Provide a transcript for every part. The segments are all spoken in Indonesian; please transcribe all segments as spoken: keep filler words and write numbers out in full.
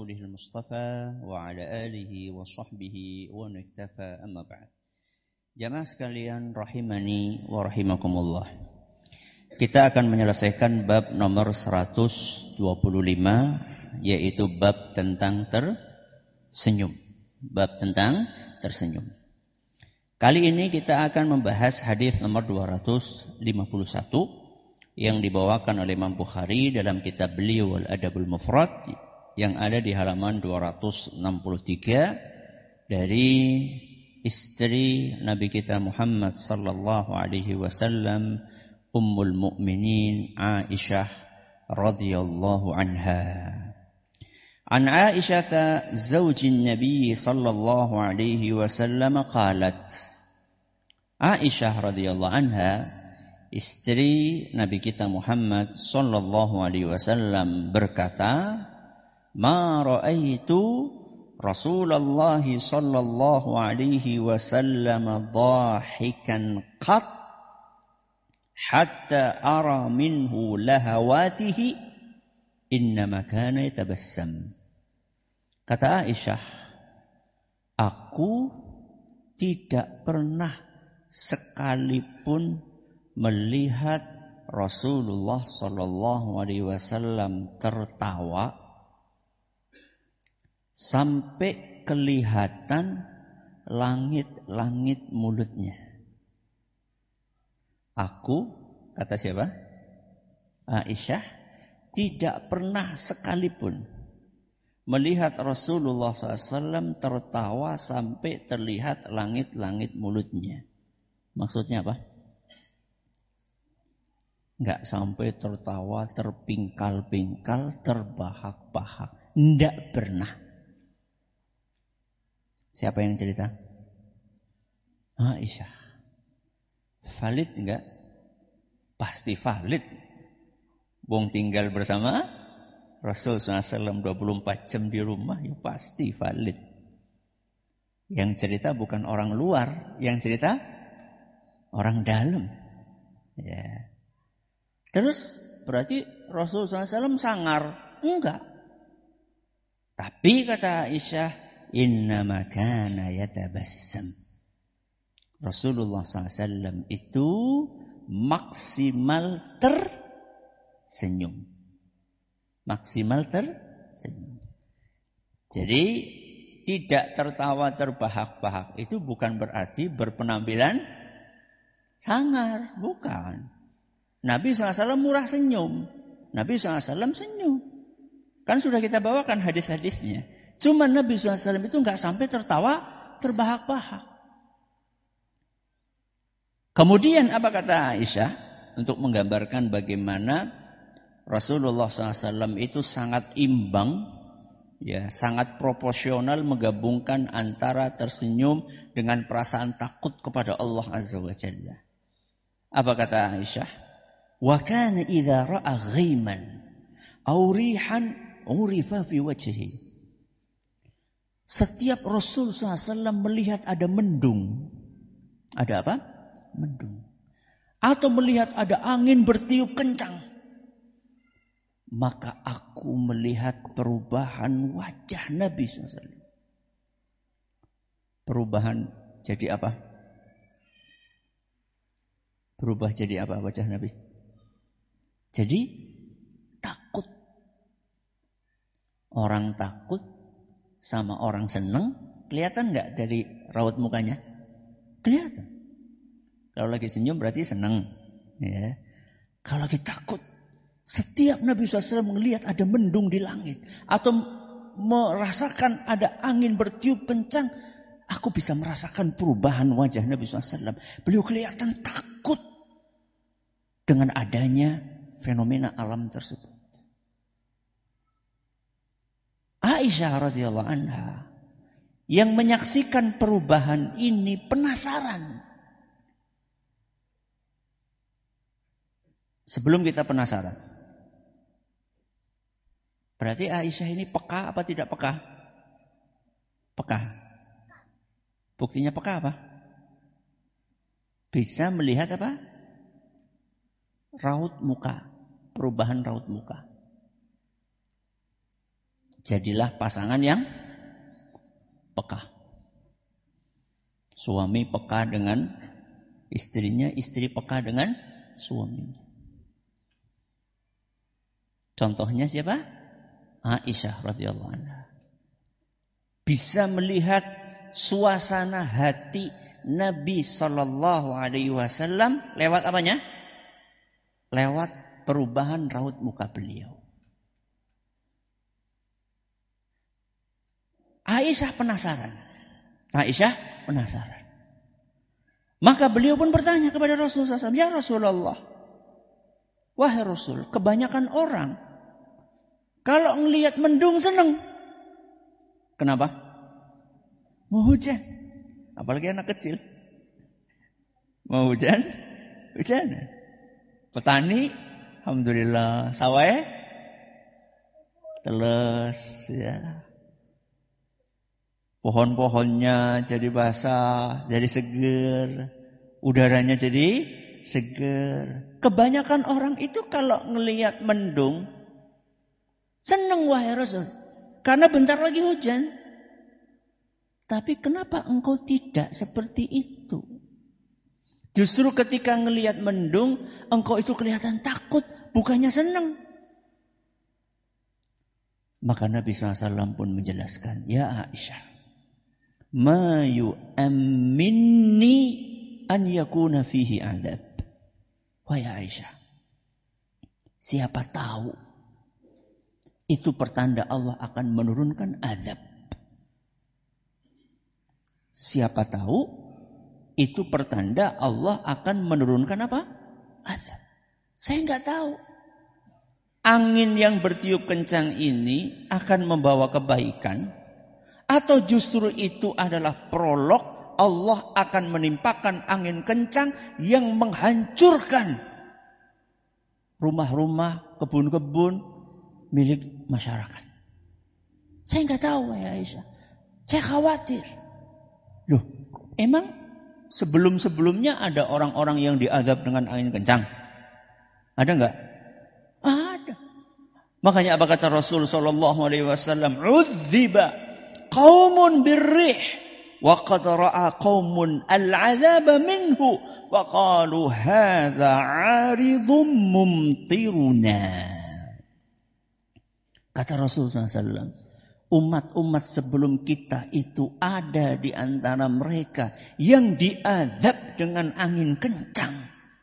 رسوله المصطفى وعلى آله وصحبه ومن اكتفى أما بعد. Jamaah sekalian rahimani wa rahimakumullah. Kita akan menyelesaikan bab nomor seratus dua puluh lima, yaitu bab tentang tersenyum. Bab tentang tersenyum. Kali ini kita akan membahas hadis nomor dua ratus lima puluh satu yang dibawakan oleh Imam Bukhari dalam kitab beliau Al-Adabul Mufrad yang ada di halaman dua ratus enam puluh tiga dari istri Nabi kita Muhammad sallallahu alaihi wasallam, Ummul Mukminin Aisyah radhiyallahu anha. An Aisyah zaujin Nabi sallallahu alaihi wasallam qalat. Aisyah radhiyallahu anha, istri Nabi kita Muhammad sallallahu alaihi wasallam berkata, "Ma ra'aitu Rasulullah sallallahu alaihi wasallam dhahikan qat hatta ara minhu lahawatihi innama kana yatabassam." Kata Aisyah, aku tidak pernah sekalipun melihat Rasulullah sallallahu alaihi wasallam tertawa sampai kelihatan langit-langit mulutnya. Aku, kata siapa? Aisyah, tidak pernah sekalipun melihat Rasulullah shallallahu alaihi wasallam tertawa sampai terlihat langit-langit mulutnya. Maksudnya apa? Enggak sampai tertawa, terpingkal-pingkal, terbahak-bahak. Enggak pernah. Siapa yang cerita? Aisyah. Valid enggak? Pasti valid. Wong tinggal bersama Rasul shallallahu alaihi wasallam dua puluh empat jam di rumah, ya pasti valid. Yang cerita bukan orang luar, yang cerita orang dalam. Ya. Terus berarti Rasul shallallahu alaihi wasallam sangar? Enggak. Tapi kata Aisyah, innama kana yatabassam. Rasulullah shallallahu alaihi wasallam itu maksimal tersenyum. Maksimal tersenyum. Jadi tidak tertawa terbahak-bahak itu bukan berarti berpenampilan sangar. Bukan. Nabi shallallahu alaihi wasallam murah senyum. Nabi shallallahu alaihi wasallam senyum. Kan sudah kita bawakan hadis-hadisnya. Cuma Nabi shallallahu alaihi wasallam itu nggak sampai tertawa terbahak-bahak. Kemudian apa kata Aisyah? Untuk menggambarkan bagaimana Rasulullah shallallahu alaihi wasallam itu sangat imbang, ya, sangat proporsional menggabungkan antara tersenyum dengan perasaan takut kepada Allah Azza wa Jalla. Apa kata Aisyah? Wa kana idza ra'a ghaiman aw rihan urifa fi wajhihi. Setiap Rasul shallallahu alaihi wasallam melihat ada mendung. Ada apa? Mendung. Atau melihat ada angin bertiup kencang, maka aku melihat perubahan wajah Nabi shallallahu alaihi wasallam. Perubahan jadi apa? Berubah jadi apa wajah Nabi? Jadi takut. Orang takut sama orang senang kelihatan nggak dari raut mukanya? Kelihatan. Kalau lagi senyum berarti senang. Ya. Kalau lagi takut, setiap Nabi shallallahu alaihi wasallam melihat ada mendung di langit atau merasakan ada angin bertiup kencang, aku bisa merasakan perubahan wajah Nabi shallallahu alaihi wasallam. Beliau kelihatan takut dengan adanya fenomena alam tersebut. Aisyah radhiyallahu anha yang menyaksikan perubahan ini penasaran. Sebelum kita penasaran, berarti Aisyah ini peka apa tidak peka? Peka. Buktinya peka apa? Bisa melihat apa? Raut muka, perubahan raut muka. Jadilah pasangan yang peka. Suami peka dengan istrinya, istri peka dengan suaminya. Contohnya siapa? Aisyah radhiyallahu anha. Bisa melihat suasana hati Nabi sallallahu alaihi wasallam lewat apanya? Lewat perubahan raut muka beliau. Aisyah penasaran. Aisyah penasaran. Maka beliau pun bertanya kepada Rasulullah sallallahu alaihi wasallam, "Ya Rasulullah, wahai Rasul, kebanyakan orang kalau ngelihat mendung seneng. Kenapa? Mau hujan. Apalagi anak kecil. Mau hujan, hujan. Petani, alhamdulillah, sawah teles ya. Pohon-pohonnya jadi basah, jadi seger. Udaranya jadi seger. Kebanyakan orang itu kalau ngelihat mendung senang wahai Rasul. Karena bentar lagi hujan. Tapi kenapa engkau tidak seperti itu? Justru ketika ngelihat mendung, engkau itu kelihatan takut, bukannya senang. Maka Nabi shallallahu alaihi wasallam pun menjelaskan, "Ya Aisyah, ma yu'amminni an yakuna fihi adab." Wahai Aisyah, siapa tahu itu pertanda Allah akan menurunkan azab. Siapa tahu itu pertanda Allah akan menurunkan apa? Azab. Saya enggak tahu. Angin yang bertiup kencang ini akan membawa kebaikan atau justru itu adalah prolog Allah akan menimpakan angin kencang yang menghancurkan rumah-rumah, kebun-kebun milik masyarakat. Saya enggak tahu ya Aisyah. Saya khawatir. Loh, emang sebelum-sebelumnya ada orang-orang yang diazab dengan angin kencang? Ada enggak? Ada. Makanya apa kata Rasul sallallahu alaihi wasallam? "Udziba qaumun birrih wa qad ra'a qaumun al-'adzaba minhu fa qalu hadza 'aridhum mumtiruna." Kata Rasul sallallahu alaihi wasallam, umat-umat sebelum kita itu ada di antara mereka yang diazab dengan angin kencang.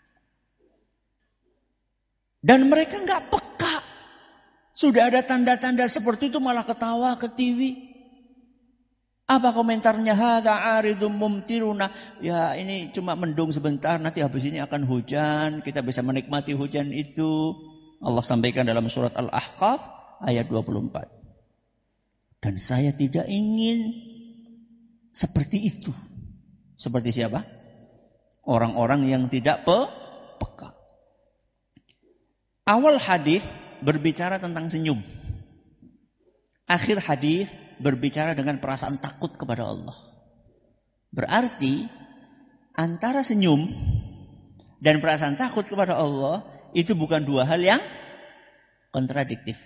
Dan mereka enggak peka. Sudah ada tanda-tanda seperti itu malah ketawa ke T V. Apa komentarnya? Hadza 'aridum mumtiruna. Ya ini cuma mendung sebentar, nanti habis ini akan hujan. Kita bisa menikmati hujan itu. Allah sampaikan dalam surat Al-Ahqaf ayat dua puluh empat. Dan saya tidak ingin seperti itu. Seperti siapa? Orang-orang yang tidak pe- peka. Awal hadis berbicara tentang senyum. Akhir hadis berbicara dengan perasaan takut kepada Allah. Berarti antara senyum dan perasaan takut kepada Allah itu bukan dua hal yang kontradiktif.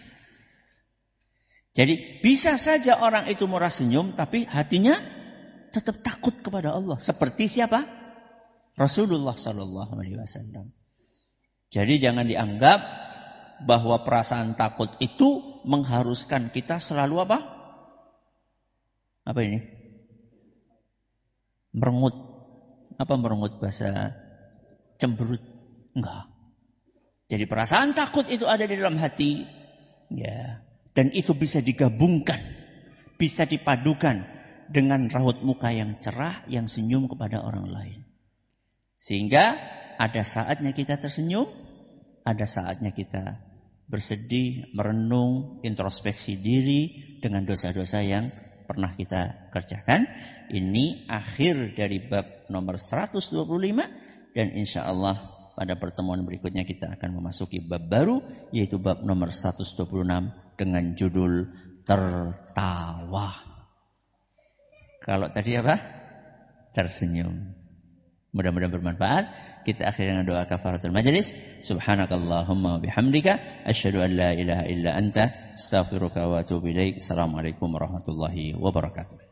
Jadi bisa saja orang itu murah senyum tapi hatinya tetap takut kepada Allah. Seperti siapa? Rasulullah sallallahu alaihi wasallam. Jadi jangan dianggap bahwa perasaan takut itu mengharuskan kita selalu apa? Apa ini? Merengut. Apa merengut bahasa cemberut? Enggak. Jadi perasaan takut itu ada di dalam hati. Ya. Dan itu bisa digabungkan, bisa dipadukan dengan raut muka yang cerah, yang senyum kepada orang lain. Sehingga ada saatnya kita tersenyum, ada saatnya kita bersedih, merenung, introspeksi diri dengan dosa-dosa yang pernah kita kerjakan. Ini akhir dari bab nomor seratus dua puluh lima dan insya Allah pada pertemuan berikutnya kita akan memasuki bab baru yaitu bab nomor seratus dua puluh enam dengan judul tertawa. Kalau tadi apa? Tersenyum. Mudah-mudahan bermanfaat. Kita akhiri dengan doa kafaratul majlis. Subhanakallahumma bihamdika asyhadu an la ilaha illa anta astaghfiruka wa atubu ilaik. Assalamualaikum warahmatullahi wabarakatuh.